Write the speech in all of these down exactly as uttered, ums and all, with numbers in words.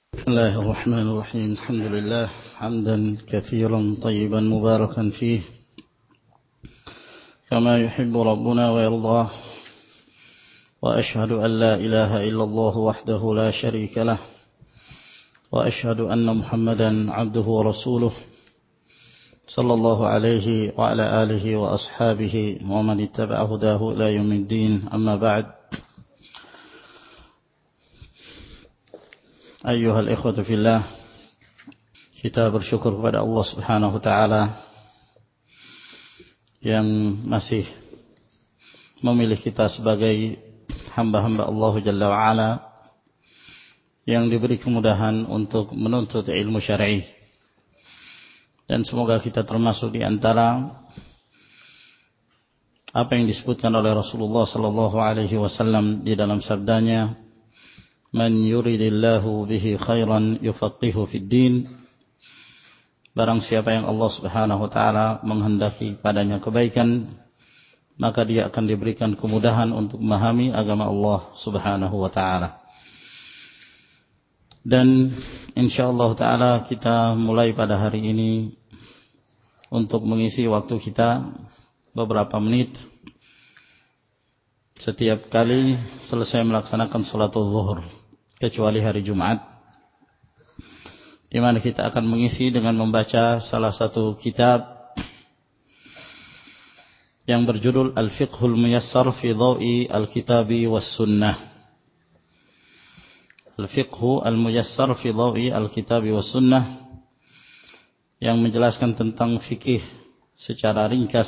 بسم الله الرحمن الرحيم. الحمد لله حمدا كثيرا طيبا مباركا فيه كما يحب ربنا ويرضاه، وأشهد أن لا إله إلا الله وحده لا شريك له، وأشهد أن محمدا عبده ورسوله صلى الله عليه وعلى آله وأصحابه ومن اتبع هداه إلى يوم الدين. أما بعد، أيها الإخوة في الله, kita bersyukur kepada Allah Subhanahu wa taala yang masih memilih kita sebagai hamba-hamba Allah Jalla wa Ala yang diberi kemudahan untuk menuntut ilmu syar'i, dan semoga kita termasuk di antara apa yang disebutkan oleh Rasulullah sallallahu alaihi wasallam di dalam sabdanya, man yuridillahu bihi khairan yufaqihu fid din. Barang siapa yang Allah Subhanahu wa taala menghendaki padanya kebaikan, maka dia akan diberikan kemudahan untuk memahami agama Allah Subhanahu wa taala. Dan insyaallah taala kita mulai pada hari ini untuk mengisi waktu kita beberapa menit setiap kali selesai melaksanakan salatul zuhur, kecuali hari Jumat, di mana kita akan mengisi dengan membaca salah satu kitab yang berjudul Al-Fiqhul Muyassar fi Dhawi Al-Kitabi was Sunnah. Al-Fiqhu Al-Muyassar fi Dhawi Al-Kitabi was Sunnah, yang menjelaskan tentang fikih secara ringkas,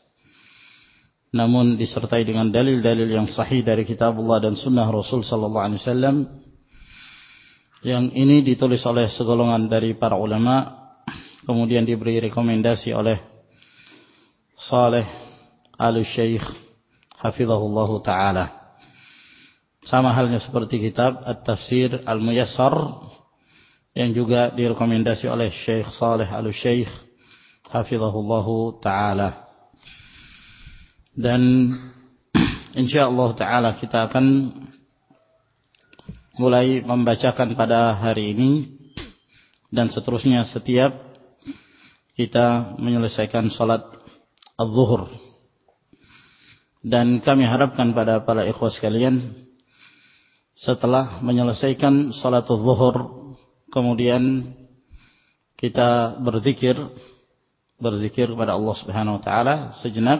namun disertai dengan dalil-dalil yang sahih dari kitabullah dan sunnah Rasul sallallahu alaihi wasallam. Yang ini ditulis oleh segolongan dari para ulama, kemudian diberi rekomendasi oleh Saleh Al-Syeikh hafizahullah ta'ala. Sama halnya seperti kitab At-Tafsir Al-Muyassar yang juga direkomendasi oleh Syekh Saleh Al-Syeikh hafizahullah ta'ala. Dan insyaallah ta'ala kita akan mulai membacakan pada hari ini dan seterusnya setiap kita menyelesaikan salat az-zuhur. Dan kami harapkan pada para ikhwah sekalian, setelah menyelesaikan salat az-zuhur, kemudian kita berzikir berzikir kepada Allah Subhanahu wa taala sejenak,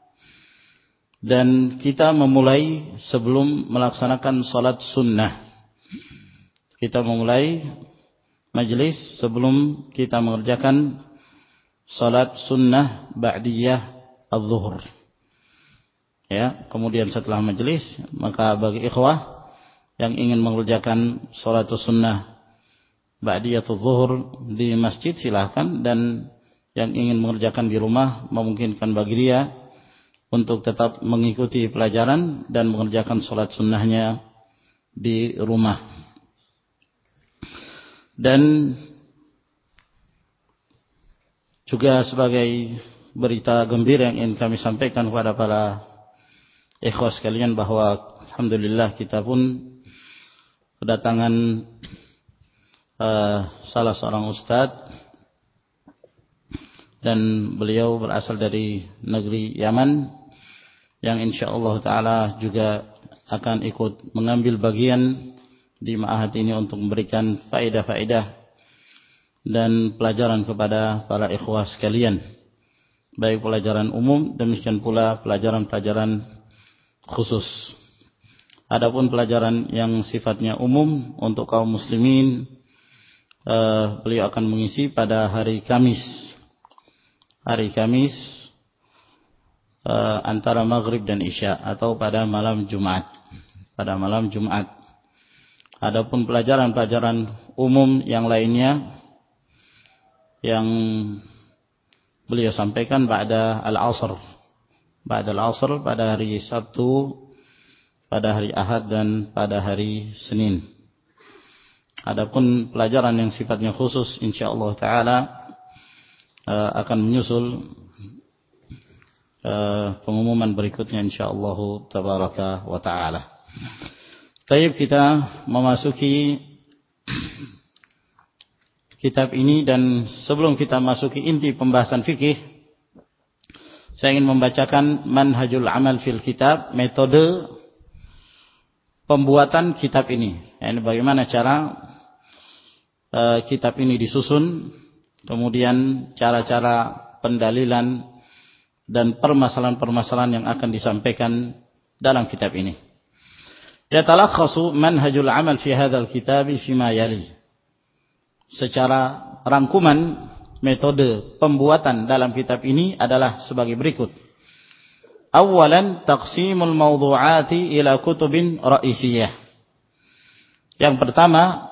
dan kita memulai sebelum melaksanakan salat sunnah. Kita memulai majlis sebelum kita mengerjakan salat sunnah ba'diyah az-zuhur. Ya, kemudian setelah majlis, maka bagi ikhwah yang ingin mengerjakan salat sunnah ba'diyah az-zuhur di masjid silahkan, dan yang ingin mengerjakan di rumah memungkinkan bagi dia untuk tetap mengikuti pelajaran dan mengerjakan salat sunnahnya di rumah. Dan juga sebagai berita gembira yang ingin kami sampaikan kepada para ikhwah sekalian, bahwa alhamdulillah kita pun kedatangan uh, salah seorang ustadz, dan beliau berasal dari negeri Yaman, yang insyaallah ta'ala juga akan ikut mengambil bagian di ma'ahad ini untuk memberikan faedah-faedah dan pelajaran kepada para ikhwah sekalian, baik pelajaran umum, demikian pula pelajaran-pelajaran khusus. Adapun pelajaran yang sifatnya umum untuk kaum muslimin, uh, beliau akan mengisi pada hari Kamis hari Kamis uh, antara maghrib dan isya, atau pada malam Jumat pada malam Jumat. Adapun pelajaran-pelajaran umum yang lainnya yang beliau sampaikan pada al-asr pada al-asr pada hari Sabtu, pada hari Ahad, dan pada hari Senin. Adapun pelajaran yang sifatnya khusus insyaallah taala uh, akan menyusul uh, pengumuman berikutnya insyaallah tabaraka wa taala. Baik, kita memasuki kitab ini, dan sebelum kita masuki inti pembahasan fikih, saya ingin membacakan manhajul amal fil kitab, metode pembuatan kitab ini. Yani bagaimana cara uh, kitab ini disusun, kemudian cara-cara pendalilan dan permasalahan-permasalahan yang akan disampaikan dalam kitab ini. Yatalakhasu manhajul amal fi hadzal kitab fima yali. Secara rangkuman metode pembuatan dalam kitab ini adalah sebagai berikut. Awalan, taqsimul mawdu'ati ila kutubin ra'isiyah. Yang pertama,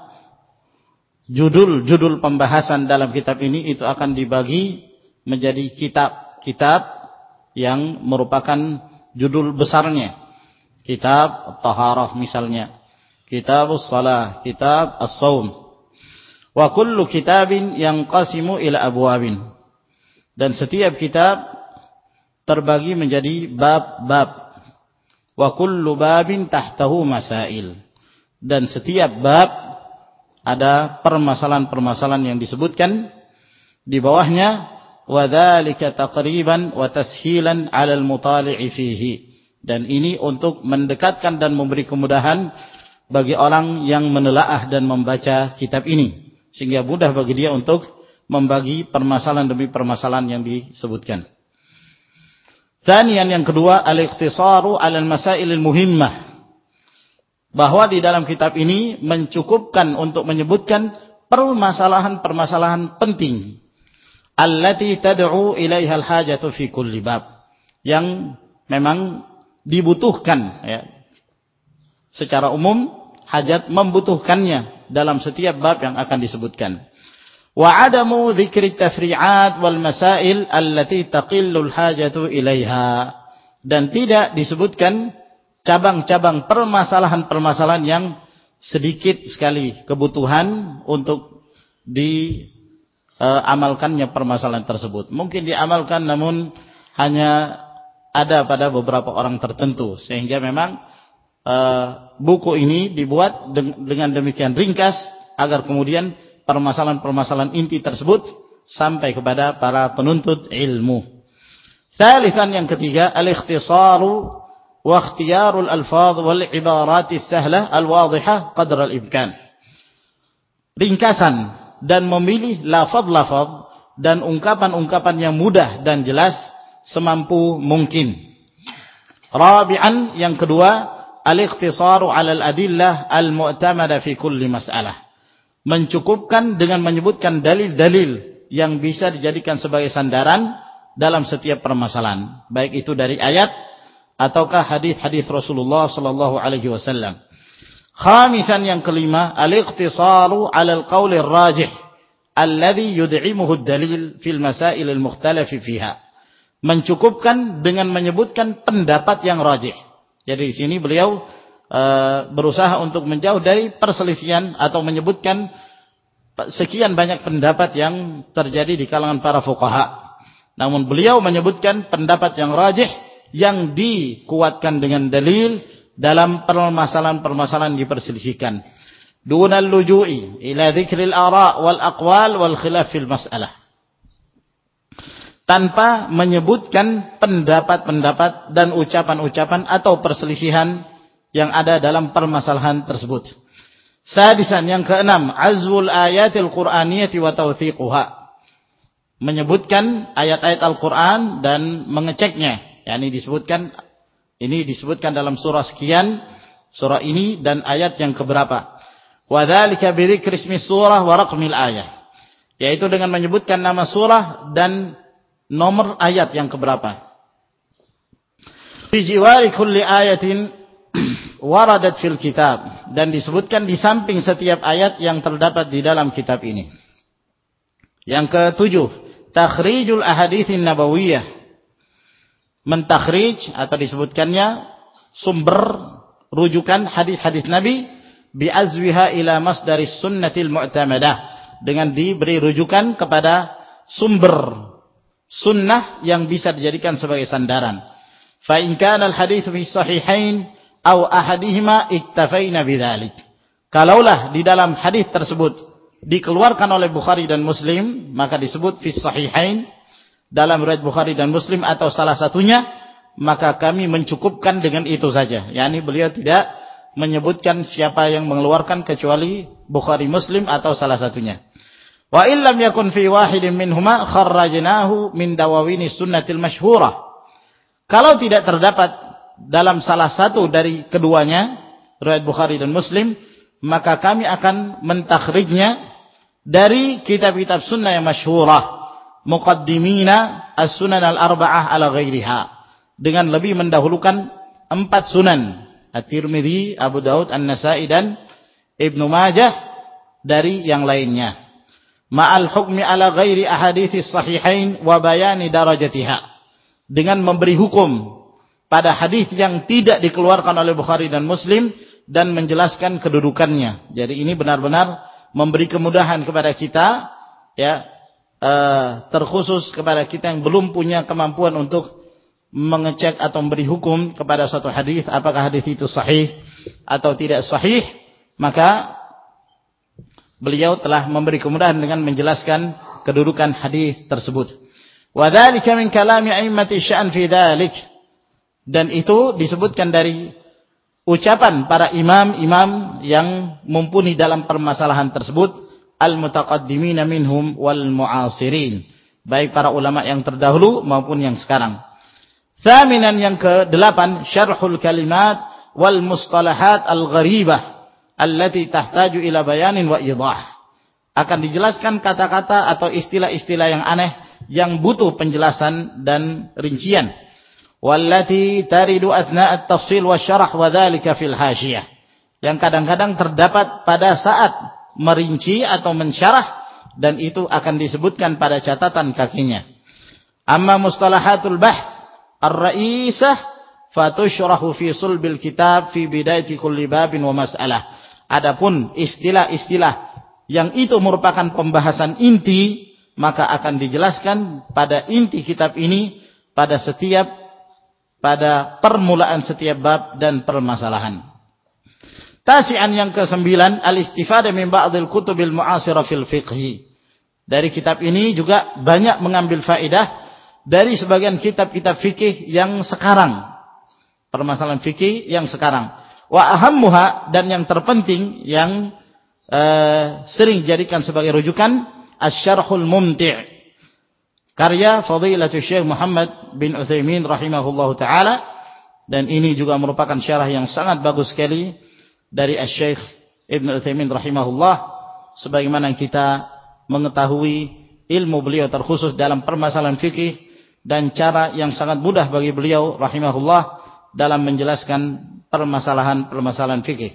judul-judul pembahasan dalam kitab ini itu akan dibagi menjadi kitab-kitab yang merupakan judul besarnya. Kitab Taharah misalnya, kitab As-Salah, kitab As-Saum. Wa kullu kitabin yanqasimu ila abwabin. Dan setiap kitab terbagi menjadi bab-bab. Wa kullu babin tahtahu masail. Dan setiap bab ada permasalahan-permasalahan yang disebutkan di bawahnya. Wa dzalika taqriban wa tashilan 'ala al-mutali'i fihi. Dan ini untuk mendekatkan dan memberi kemudahan bagi orang yang menelaah dan membaca kitab ini, sehingga mudah bagi dia untuk membagi permasalahan demi permasalahan yang disebutkan. Tsaniyan, yang kedua, al-ikhtisaru 'ala al-masailil muhimmah. Bahwa di dalam kitab ini mencukupkan untuk menyebutkan permasalahan-permasalahan penting. Allati tad'u ilaiha al-hajatu fi kulli bab. Yang memang dibutuhkan, ya, secara umum hajat membutuhkannya dalam setiap bab yang akan disebutkan. Wa adamu dzikri tafri'at wal masail allati taqillu al-hajatu ilaiha. Dan tidak disebutkan cabang-cabang permasalahan-permasalahan yang sedikit sekali kebutuhan untuk diamalkannya permasalahan tersebut. Mungkin diamalkan namun hanya ada pada beberapa orang tertentu, sehingga memang uh, buku ini dibuat dengan demikian ringkas agar kemudian permasalahan-permasalahan inti tersebut sampai kepada para penuntut ilmu. Tsalitsan, yang ketiga, al-ikhtisaru wa ikhtiyarul alfaz wal ibaratis sahlah al-wadhihah qadra al-imkan. Ringkasan dan memilih lafaz-lafaz dan ungkapan-ungkapan yang mudah dan jelas semampu mungkin. Rabi'an, yang kedua, al-ikhtisaru 'ala al-adillah al-mu'tamada fi kulli mas'alah. Mencukupkan dengan menyebutkan dalil-dalil yang bisa dijadikan sebagai sandaran dalam setiap permasalahan, baik itu dari ayat ataukah hadis-hadis Rasulullah sallallahu alaihi wasallam. Khamisan, yang kelima, al-ikhtisaru 'ala al-qaul ar-rajih alladhi yud'imuhu ad-dalil fil masail al-mukhtalaf fiha. Mencukupkan dengan menyebutkan pendapat yang rajih. Jadi di sini beliau e, berusaha untuk menjauh dari perselisihan atau menyebutkan sekian banyak pendapat yang terjadi di kalangan para fuqaha. Namun beliau menyebutkan pendapat yang rajih yang dikuatkan dengan dalil dalam permasalahan-permasalahan diperselisihkan. Dunal luju'i ila dzikril ara' wal aqwal wal khilaf fil mas'alah. Tanpa menyebutkan pendapat-pendapat dan ucapan-ucapan atau perselisihan yang ada dalam permasalahan tersebut. Sadisan, yang keenam, azwul ayatil qur'aniyati wa tawthiquha. Menyebutkan ayat-ayat Al-Qur'an dan mengeceknya. Yani disebutkan, ini disebutkan dalam surah sekian, surah ini dan ayat yang keberapa. Wa dzalika bi dzikri ismi surah wa raqmil ayah. Yaitu dengan menyebutkan nama surah dan nomor ayat yang keberapa. Fi jiwari kulli ayatin waradat fil kitab. Dan disebutkan di samping setiap ayat yang terdapat di dalam kitab ini. Yang ketujuh, takhrijul ahaditsin nabawiyah. Mentakhrij atau disebutkannya sumber rujukan hadis-hadis Nabi bi'azwiha ila masdaris sunnatil mu'tamadah. Dengan diberi rujukan kepada sumber sunnah yang bisa dijadikan sebagai sandaran. Fa in kana al-hadits fi sahihain aw ahadihima iktafaina bidzalik. Kalaulah di dalam hadis tersebut dikeluarkan oleh Bukhari dan Muslim, maka disebut fi sahihain, dalam riwayat Bukhari dan Muslim atau salah satunya, maka kami mencukupkan dengan itu saja. Yani beliau tidak menyebutkan siapa yang mengeluarkan kecuali Bukhari, Muslim atau salah satunya. Wa illam yakun fi wahidin minhuma kharrajnahu min dawawini sunnatil masyhurah. Kalau tidak terdapat dalam salah satu dari keduanya, riwayat Bukhari dan Muslim, maka kami akan mentakhrijnya dari kitab-kitab sunnah yang masyhurah, muqaddimina as-sunan al-arba'ah ala ghairiha, dengan lebih mendahulukan empat sunan, At-Tirmidzi, Abu Daud, An-Nasa'i dan Ibnu Majah dari yang lainnya. Ma'al hukmi ala ghairi ahaditsis sahihain wa bayani darajatiha, dengan memberi hukum pada hadis yang tidak dikeluarkan oleh Bukhari dan Muslim dan menjelaskan kedudukannya. Jadi ini benar-benar memberi kemudahan kepada kita, ya, uh, terkhusus kepada kita yang belum punya kemampuan untuk mengecek atau memberi hukum kepada suatu hadis, apakah hadis itu sahih atau tidak sahih, maka beliau telah memberi kemudahan dengan menjelaskan kedudukan hadis tersebut. Wa dzalika min kalami a'immati sya'an fi dzalik, dan itu disebutkan dari ucapan para imam-imam yang mumpuni dalam permasalahan tersebut, al-mutaqaddimina minhum wal mu'asirin, baik para ulama yang terdahulu maupun yang sekarang. Thaminan, yang kedelapan, syarhul kalimat wal mustalahat al-gharibah allati tahtaju ila bayanin wa idah. Akan dijelaskan kata-kata atau istilah-istilah yang aneh yang butuh penjelasan dan rincian. Wallati taridu athna at-tafsil wa syarah wa dzalika fil hasyiyah. Yang kadang-kadang terdapat pada saat merinci atau mensyarah, dan itu akan disebutkan pada catatan kakinya. Amma mustalahatul bahth ar-ra'isah fatusyrahu fi sulbil kitab fi bidayati kulli babin wa mas'alah. Adapun istilah-istilah yang itu merupakan pembahasan inti, maka akan dijelaskan pada inti kitab ini, pada setiap pada permulaan setiap bab dan permasalahan. Tasi'an, yang kesembilan, al-istifadah min ba'dil kutubil mu'asirah fil fiqhi. Dari kitab ini juga banyak mengambil faedah dari sebagian kitab-kitab fikih yang sekarang, permasalahan fikih yang sekarang. Wa ahammuha, dan yang terpenting yang uh, sering dijadikan sebagai rujukan, asy-syarhul mumti', karya Fadilatul Syekh Muhammad bin Utsaimin rahimahullahu taala, dan ini juga merupakan syarah yang sangat bagus sekali dari Asy-Syaikh Ibnu Utsaimin rahimahullah, sebagaimana kita mengetahui ilmu beliau terkhusus dalam permasalahan fikih dan cara yang sangat mudah bagi beliau rahimahullah dalam menjelaskan permasalahan-permasalahan fikih.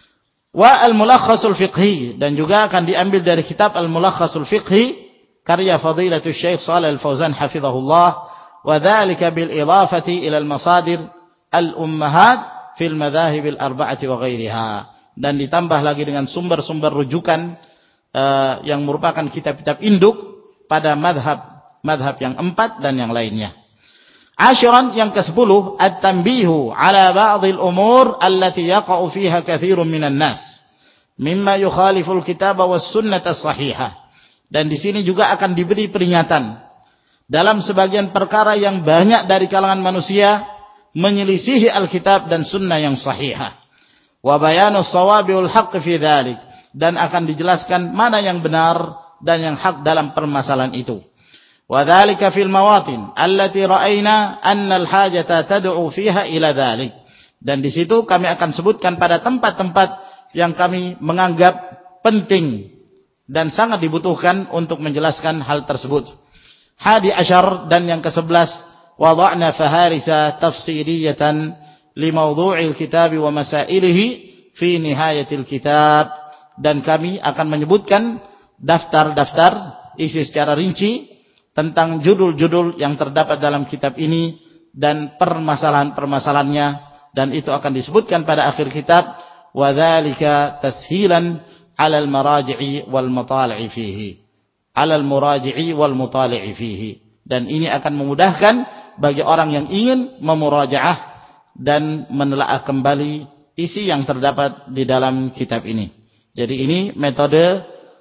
Wa al-mulakhasul fiqhi, dan juga akan diambil dari kitab al-mulakhasul fiqhi karya Fadilatul Syekh Shalih Al-Fauzan hafizahullah, wa dzalika bil idafati ila al-masadir al-ummahat fil madzahib al-arba'ati wa ghairiha, dan ditambah lagi dengan sumber-sumber rujukan uh, yang merupakan kitab-kitab induk pada madhab madhab yang empat dan yang lainnya. Ashiran, yang kesepuluh, at-tanbihu ala ba'dil umur allati yaqa'u fiha katsirun minan nas mimma yukhaliful kitaba was sunnata sahihah. Dan di sini juga akan diberi peringatan dalam sebagian perkara yang banyak dari kalangan manusia menyelisihi Alkitab dan sunnah yang sahihah. Wa bayanus shawabi wal haqq fi dzalik, dan akan dijelaskan mana yang benar dan yang hak dalam permasalahan itu. Wa dzalika fil mawatin allati ra'ayna anna al-hajata tad'u fiha ila dzalik. Dan di situ kami akan sebutkan pada tempat-tempat yang kami menganggap penting dan sangat dibutuhkan untuk menjelaskan hal tersebut. Hadi asyar, dan yang kesebelas, wada'na faharisa tafsiriyatan li mawdu'il kitab wa masailihi fi nihayatil kitab, dan kami akan menyebutkan daftar-daftar isi secara rinci tentang judul-judul yang terdapat dalam kitab ini dan permasalahan-permasalahannya, dan itu akan disebutkan pada akhir kitab. Wa dzalika tashilan 'ala al-maraji'i wal mutali'i fihi. 'Ala al-muraji'i wal mutali'i fihi. Dan ini akan memudahkan bagi orang yang ingin memurajaah dan menelaah kembali isi yang terdapat di dalam kitab ini. Jadi ini metode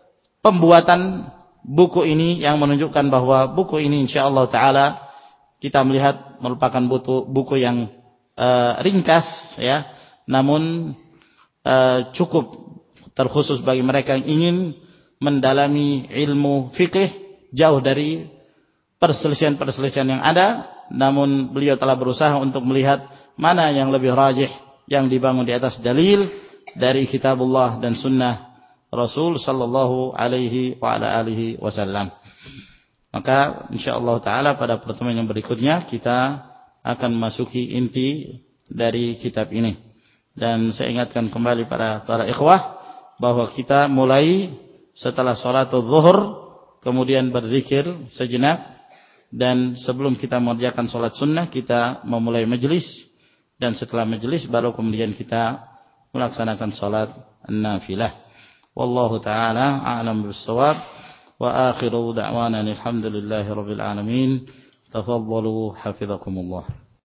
pembuatan buku ini yang menunjukkan bahwa buku ini insyaallah taala kita melihat merupakan buku, buku yang uh, ringkas ya, namun uh, cukup terkhusus bagi mereka yang ingin mendalami ilmu fikih jauh dari perselisihan-perselisihan yang ada, namun beliau telah berusaha untuk melihat mana yang lebih rajih, yang dibangun di atas dalil dari kitabullah dan sunnah Rasul sallallahu alaihi wa ala alihi wasallam. Maka insyaallah taala pada pertemuan yang berikutnya kita akan masuki inti dari kitab ini. Dan saya ingatkan kembali para para ikhwah bahwa kita mulai setelah salatul zuhur kemudian berzikir sejenak, dan sebelum kita mengerjakan salat sunnah kita memulai majelis, dan setelah majelis baru kemudian kita melaksanakan salat nafilah. Wallahu ta'ala a'lam bis-shawab, wa akhiru da'wana alhamdulillahi rabbil alamin. Tafadhalu hafizakumullah.